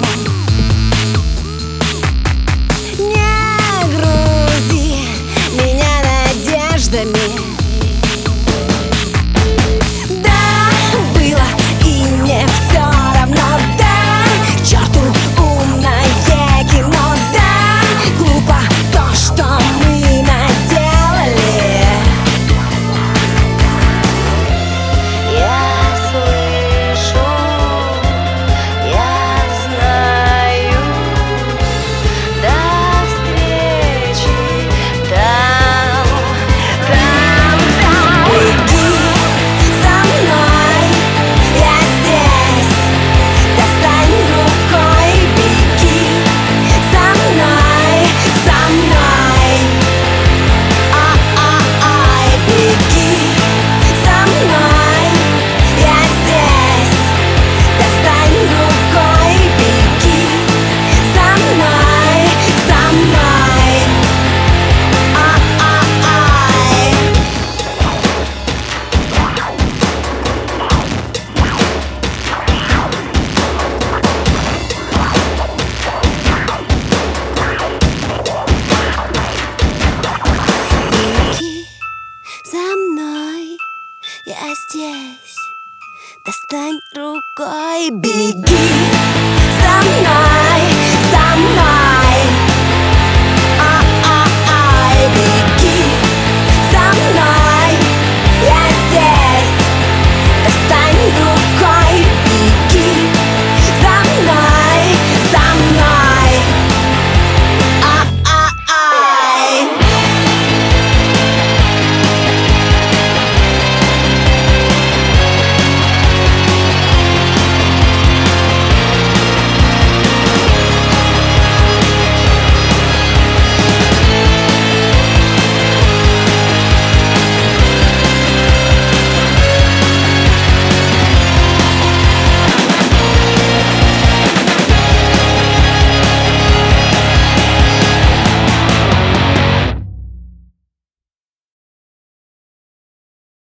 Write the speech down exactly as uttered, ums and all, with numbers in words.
Не грузи меня надеждами. Да, было и мне все равно. Да, к черту умное кино. Да, глупо то, что мы наделали. Я слышу, я знаю. До встречи там, там, там. Беги за мной, я здесь. Достань рукой, беги за мной, за мной. А-а-ай, беги за мной, я здесь. Достань рукой, беги за мной, за мной. А-а-ай. Беги за мной, я здесь. Достань рукой, беги